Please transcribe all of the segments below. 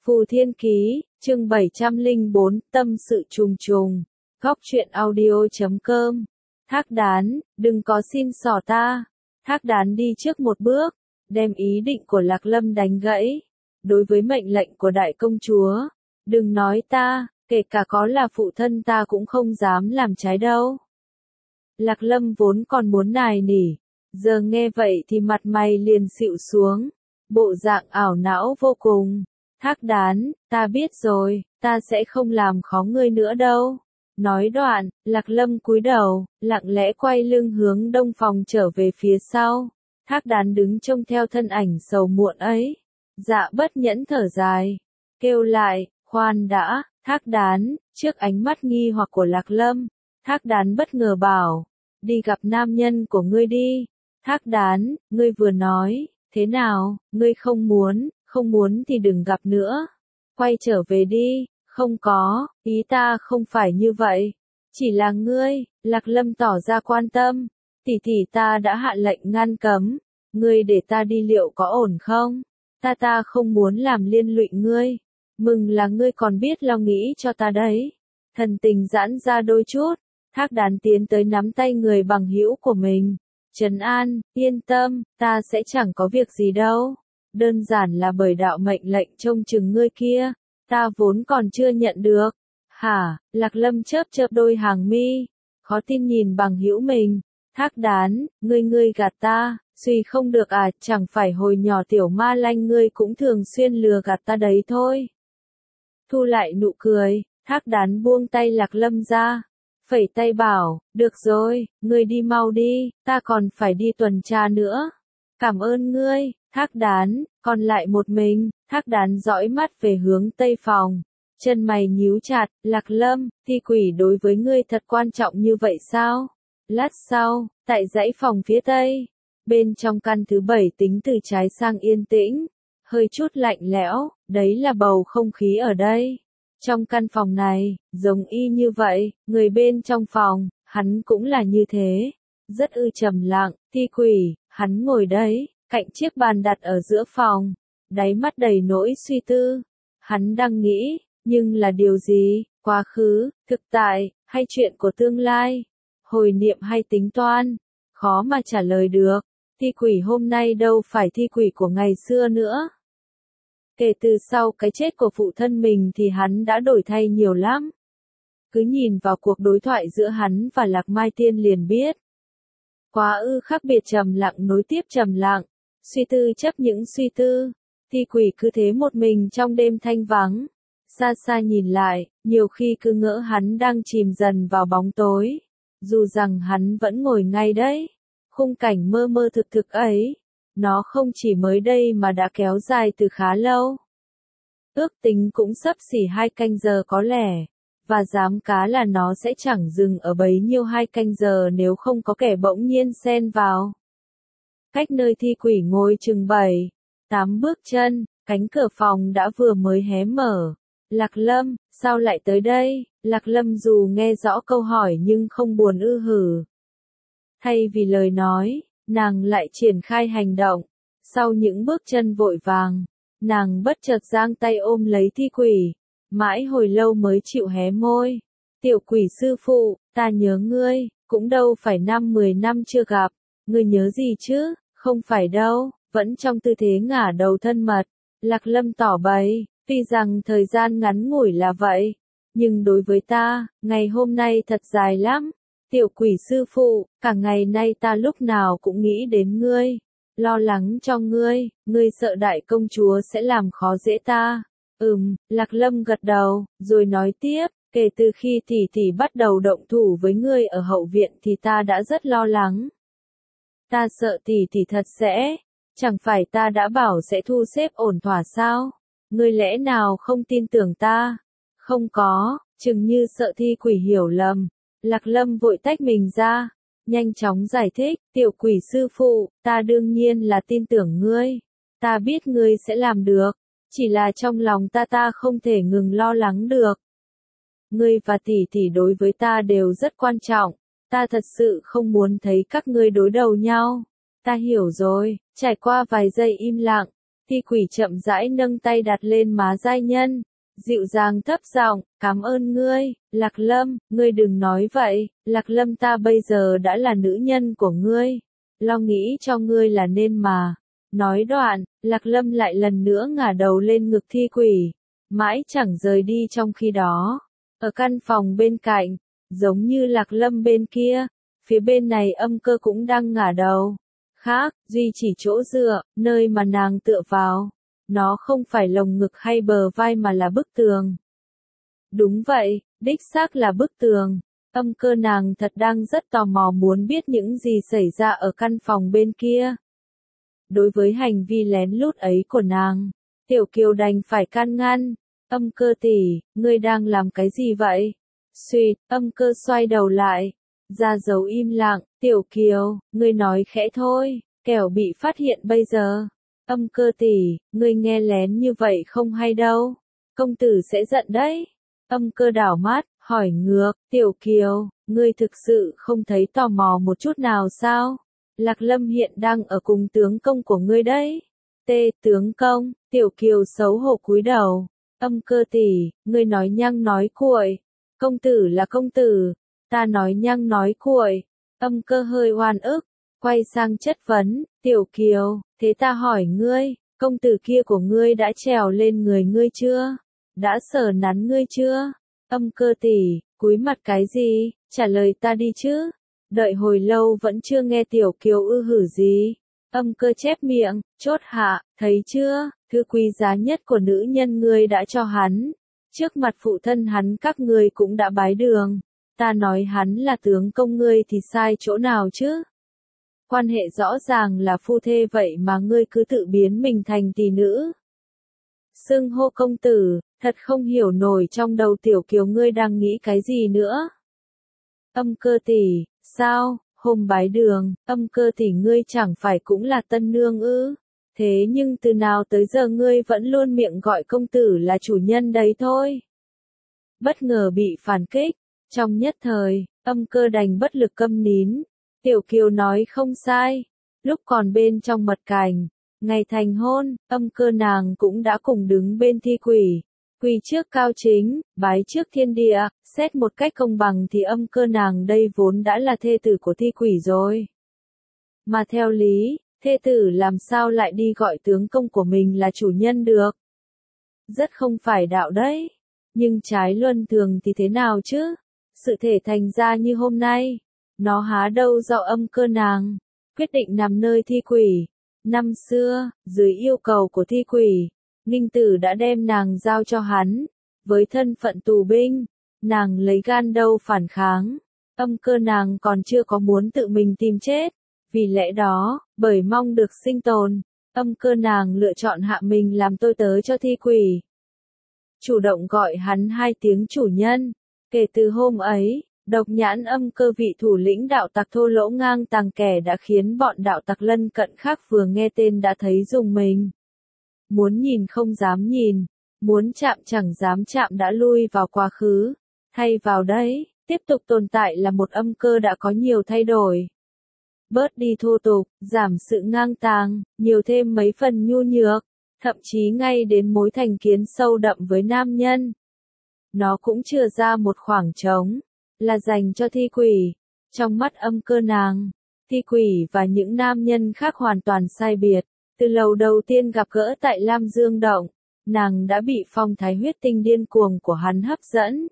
Phù Thiên Ký, chương 704, tâm sự trùng trùng. Góc truyện audio.com. Thác Đán, đừng có xin xỏ ta. Thác Đán đi trước một bước, đem ý định của Lạc Lâm đánh gãy. Đối với mệnh lệnh của đại công chúa, đừng nói ta, kể cả có là phụ thân ta cũng không dám làm trái đâu. Lạc Lâm vốn còn muốn nài nỉ, giờ nghe vậy thì mặt mày liền xịu xuống, bộ dạng ảo não vô cùng. Thác Đán, ta biết rồi, ta sẽ không làm khó ngươi nữa đâu. Nói đoạn, Lạc Lâm cúi đầu, lặng lẽ quay lưng hướng đông phòng trở về phía sau. Thác Đán đứng trông theo thân ảnh sầu muộn ấy. Dạ bất nhẫn thở dài, kêu lại, khoan đã, Thác Đán, trước ánh mắt nghi hoặc của Lạc Lâm. Thác Đán bất ngờ bảo, đi gặp nam nhân của ngươi đi. Thác Đán, ngươi vừa nói, thế nào, ngươi không muốn thì đừng gặp nữa. Quay trở về đi, không có, ý ta không phải như vậy. Chỉ là ngươi, Lạc Lâm tỏ ra quan tâm. Tỷ tỷ ta đã hạ lệnh ngăn cấm, ngươi để ta đi liệu có ổn không? Ta không muốn làm liên lụy ngươi. Mừng là ngươi còn biết lo nghĩ cho ta đấy. Thần tình giãn ra đôi chút, Thác Đán tiến tới nắm tay người bằng hữu của mình. Trấn an, yên tâm, ta sẽ chẳng có việc gì đâu. Đơn giản là bởi đạo mệnh lệnh trông chừng ngươi kia, ta vốn còn chưa nhận được. Hả? Lạc Lâm chớp đôi hàng mi, khó tin nhìn bằng hữu mình. Thác Đán, ngươi gạt ta, suy không được à, chẳng phải hồi nhỏ tiểu ma lanh ngươi cũng thường xuyên lừa gạt ta đấy thôi. Thu lại nụ cười, Thác Đán buông tay Lạc Lâm ra, phẩy tay bảo, được rồi, ngươi đi mau đi, ta còn phải đi tuần tra nữa. Cảm ơn ngươi, Thác Đán, còn lại một mình. Thác Đán dõi mắt về hướng tây phòng, chân mày nhíu chặt. Lạc Lâm, thi quỷ đối với ngươi thật quan trọng như vậy sao? Lát sau, tại dãy phòng phía tây, bên trong căn thứ 7 tính từ trái sang yên tĩnh, hơi chút lạnh lẽo, đấy là bầu không khí ở đây. Trong căn phòng này, giống y như vậy, người bên trong phòng, hắn cũng là như thế, rất trầm lặng. Thi quỷ, hắn ngồi đấy, cạnh chiếc bàn đặt ở giữa phòng, đáy mắt đầy nỗi suy tư. Hắn đang nghĩ, nhưng là điều gì? Quá khứ, thực tại, hay chuyện của tương lai? Hồi niệm hay tính toán? Khó mà trả lời được. Thi quỷ hôm nay đâu phải thi quỷ của ngày xưa nữa. Kể từ sau cái chết của phụ thân mình thì hắn đã đổi thay nhiều lắm. Cứ nhìn vào cuộc đối thoại giữa hắn và Lạc Mai Tiên liền biết. Quá khác biệt trầm lặng nối tiếp trầm lặng, suy tư chấp những suy tư. Thi quỷ cứ thế một mình trong đêm thanh vắng. Xa xa nhìn lại, nhiều khi cứ ngỡ hắn đang chìm dần vào bóng tối. Dù rằng hắn vẫn ngồi ngay đấy. Khung cảnh mơ mơ thực ấy, nó không chỉ mới đây mà đã kéo dài từ khá lâu. Ước tính cũng xấp xỉ 2 canh giờ có lẽ, và dám cá là nó sẽ chẳng dừng ở bấy nhiêu 2 canh giờ nếu không có kẻ bỗng nhiên xen vào. Cách nơi thi quỷ ngồi chừng 7-8 bước chân, cánh cửa phòng đã vừa mới hé mở. Lạc Lâm, sao lại tới đây? Lạc Lâm dù nghe rõ câu hỏi nhưng không buồn hử. Thay vì lời nói, nàng lại triển khai hành động. Sau những bước chân vội vàng, nàng bất chợt giang tay ôm lấy thi quỷ. Mãi hồi lâu mới chịu hé môi. Tiểu quỷ sư phụ, ta nhớ ngươi, cũng đâu phải 5-10 năm chưa gặp. Ngươi nhớ gì chứ? Không phải đâu, vẫn trong tư thế ngả đầu thân mật. Lạc Lâm tỏ bày, tuy rằng thời gian ngắn ngủi là vậy, nhưng đối với ta, ngày hôm nay thật dài lắm. Tiểu quỷ sư phụ, cả ngày nay ta lúc nào cũng nghĩ đến ngươi, lo lắng cho ngươi sợ đại công chúa sẽ làm khó dễ ta. Lạc Lâm gật đầu, rồi nói tiếp, kể từ khi tỷ tỷ bắt đầu động thủ với ngươi ở hậu viện thì ta đã rất lo lắng. Ta sợ tỷ tỷ thật sẽ, chẳng phải ta đã bảo sẽ thu xếp ổn thỏa sao? Ngươi lẽ nào không tin tưởng ta? Không có, chừng như sợ thi quỷ hiểu lầm. Lạc Lâm vội tách mình ra, nhanh chóng giải thích, tiểu quỷ sư phụ, ta đương nhiên là tin tưởng ngươi. Ta biết ngươi sẽ làm được, chỉ là trong lòng ta không thể ngừng lo lắng được. Ngươi và tỷ tỷ đối với ta đều rất quan trọng, ta thật sự không muốn thấy các ngươi đối đầu nhau. Ta hiểu rồi. Trải qua vài giây im lặng, Thi quỷ chậm rãi nâng tay đặt lên má giai nhân, dịu dàng thấp giọng, cảm ơn ngươi, Lạc Lâm, ngươi đừng nói vậy, Lạc Lâm ta bây giờ đã là nữ nhân của ngươi, lo nghĩ cho ngươi là nên mà. Nói đoạn, Lạc Lâm lại lần nữa ngả đầu lên ngực thi quỷ, mãi chẳng rời đi. Trong khi đó, ở căn phòng bên cạnh, giống như Lạc Lâm bên kia, phía bên này Âm Cơ cũng đang ngả đầu. Khác, duy chỉ chỗ dựa, nơi mà nàng tựa vào. Nó không phải lồng ngực hay bờ vai mà là bức tường. Đúng vậy, đích xác là bức tường. Âm Cơ nàng thật đang rất tò mò muốn biết những gì xảy ra ở căn phòng bên kia. Đối với hành vi lén lút ấy của nàng, Tiểu Kiều đành phải can ngăn. Âm Cơ tỷ, ngươi đang làm cái gì vậy? Xuyệt, Âm Cơ xoay đầu lại, ra dấu im lặng. Tiểu Kiều, ngươi nói khẽ thôi, kẻo bị phát hiện bây giờ. Âm Cơ tỷ, ngươi nghe lén như vậy không hay đâu, công tử sẽ giận đấy. Âm Cơ đảo mắt, hỏi ngược, Tiểu Kiều, ngươi thực sự không thấy tò mò một chút nào sao? Lạc Lâm hiện đang ở cùng tướng công của ngươi đấy. Tướng công, Tiểu Kiều xấu hổ cúi đầu. Âm Cơ tỷ, ngươi nói nhăng nói cuội. Công tử là công tử, ta nói nhăng nói cuội. Âm Cơ hơi oan ức, quay sang chất vấn, Tiểu Kiều, thế ta hỏi ngươi, công tử kia của ngươi đã trèo lên người ngươi chưa? Đã sờ nắn ngươi chưa? Âm Cơ tỷ, cúi mặt cái gì, trả lời ta đi chứ. Đợi hồi lâu vẫn chưa nghe Tiểu Kiều hử gì. Âm Cơ chép miệng, chốt hạ, thấy chưa, thứ quý giá nhất của nữ nhân ngươi đã cho hắn. Trước mặt phụ thân hắn các ngươi cũng đã bái đường. Ta nói hắn là tướng công ngươi thì sai chỗ nào chứ? Quan hệ rõ ràng là phu thê vậy mà ngươi cứ tự biến mình thành tỷ nữ. Xưng hô công tử, thật không hiểu nổi trong đầu Tiểu Kiều ngươi đang nghĩ cái gì nữa. Âm Cơ tỷ, sao, hôm bái đường, Âm Cơ tỷ ngươi chẳng phải cũng là tân nương ư? Thế nhưng từ nào tới giờ ngươi vẫn luôn miệng gọi công tử là chủ nhân đấy thôi. Bất ngờ bị phản kích, trong nhất thời, Âm Cơ đành bất lực câm nín. Tiểu Kiều nói không sai, lúc còn bên trong mật cảnh, ngày thành hôn, Âm Cơ nàng cũng đã cùng đứng bên thi quỷ. Quỳ trước cao chính, bái trước thiên địa, xét một cách công bằng thì Âm Cơ nàng đây vốn đã là thê tử của thi quỷ rồi. Mà theo lý, thê tử làm sao lại đi gọi tướng công của mình là chủ nhân được? Rất không phải đạo đấy. Nhưng trái luân thường thì thế nào chứ? Sự thể thành ra như hôm nay, nó há đâu do Âm Cơ nàng quyết định nằm nơi thi quỷ. Năm xưa, dưới yêu cầu của thi quỷ, Ninh Tử đã đem nàng giao cho hắn, với thân phận tù binh, nàng lấy gan đâu phản kháng. Âm Cơ nàng còn chưa có muốn tự mình tìm chết, vì lẽ đó, bởi mong được sinh tồn, Âm Cơ nàng lựa chọn hạ mình làm tôi tớ cho thi quỷ. Chủ động gọi hắn 2 tiếng chủ nhân. Kể từ hôm ấy, độc nhãn Âm Cơ vị thủ lĩnh đạo tặc thô lỗ ngang tàng kẻ đã khiến bọn đạo tặc lân cận khác vừa nghe tên đã thấy rùng mình. Muốn nhìn không dám nhìn, muốn chạm chẳng dám chạm đã lui vào quá khứ. Thay vào đấy, tiếp tục tồn tại là một Âm Cơ đã có nhiều thay đổi. Bớt đi thô tục, giảm sự ngang tàng, nhiều thêm mấy phần nhu nhược, thậm chí ngay đến mối thành kiến sâu đậm với nam nhân. Nó cũng chừa ra một khoảng trống, là dành cho thi quỷ. Trong mắt Âm Cơ nàng, thi quỷ và những nam nhân khác hoàn toàn sai biệt. Từ lần đầu tiên gặp gỡ tại Lam Dương Động, nàng đã bị phong thái huyết tinh điên cuồng của hắn hấp dẫn.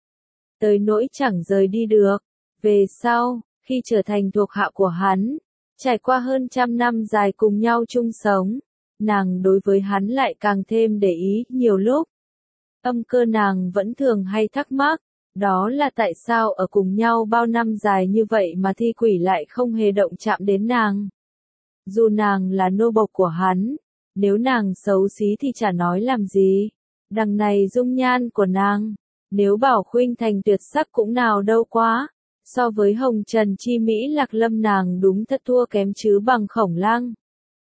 Tới nỗi chẳng rời đi được. Về sau, khi trở thành thuộc hạ của hắn, trải qua hơn 100 năm dài cùng nhau chung sống, nàng đối với hắn lại càng thêm để ý. Nhiều lúc, Âm Cơ nàng vẫn thường hay thắc mắc, đó là tại sao ở cùng nhau bao năm dài như vậy mà thi quỷ lại không hề động chạm đến nàng. Dù nàng là nô bộc của hắn, nếu nàng xấu xí thì chả nói làm gì. Đằng này dung nhan của nàng, nếu bảo khuynh thành tuyệt sắc cũng nào đâu quá. So với Hồng Trần Chi Mỹ Lạc Lâm nàng đúng thật thua kém chứ bằng Khổng Lăng.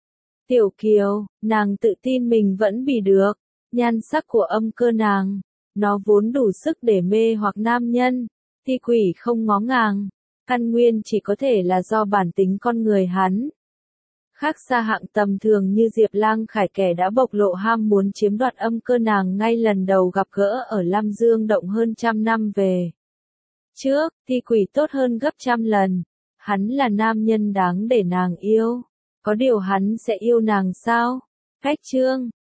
Tiểu Kiều, nàng tự tin mình vẫn bị được. Nhan sắc của Âm Cơ nàng, nó vốn đủ sức để mê hoặc nam nhân. Thi quỷ không ngó ngàng, căn nguyên chỉ có thể là do bản tính con người hắn. Khác xa hạng tầm thường như Diệp Lang Khải, kẻ đã bộc lộ ham muốn chiếm đoạt âm cơ nàng ngay lần đầu gặp gỡ ở Lam Dương Động hơn 100 năm về trước, thì quỷ tốt hơn gấp 100 lần. Hắn là nam nhân đáng để nàng yêu. Có điều hắn sẽ yêu nàng sao? Khách chương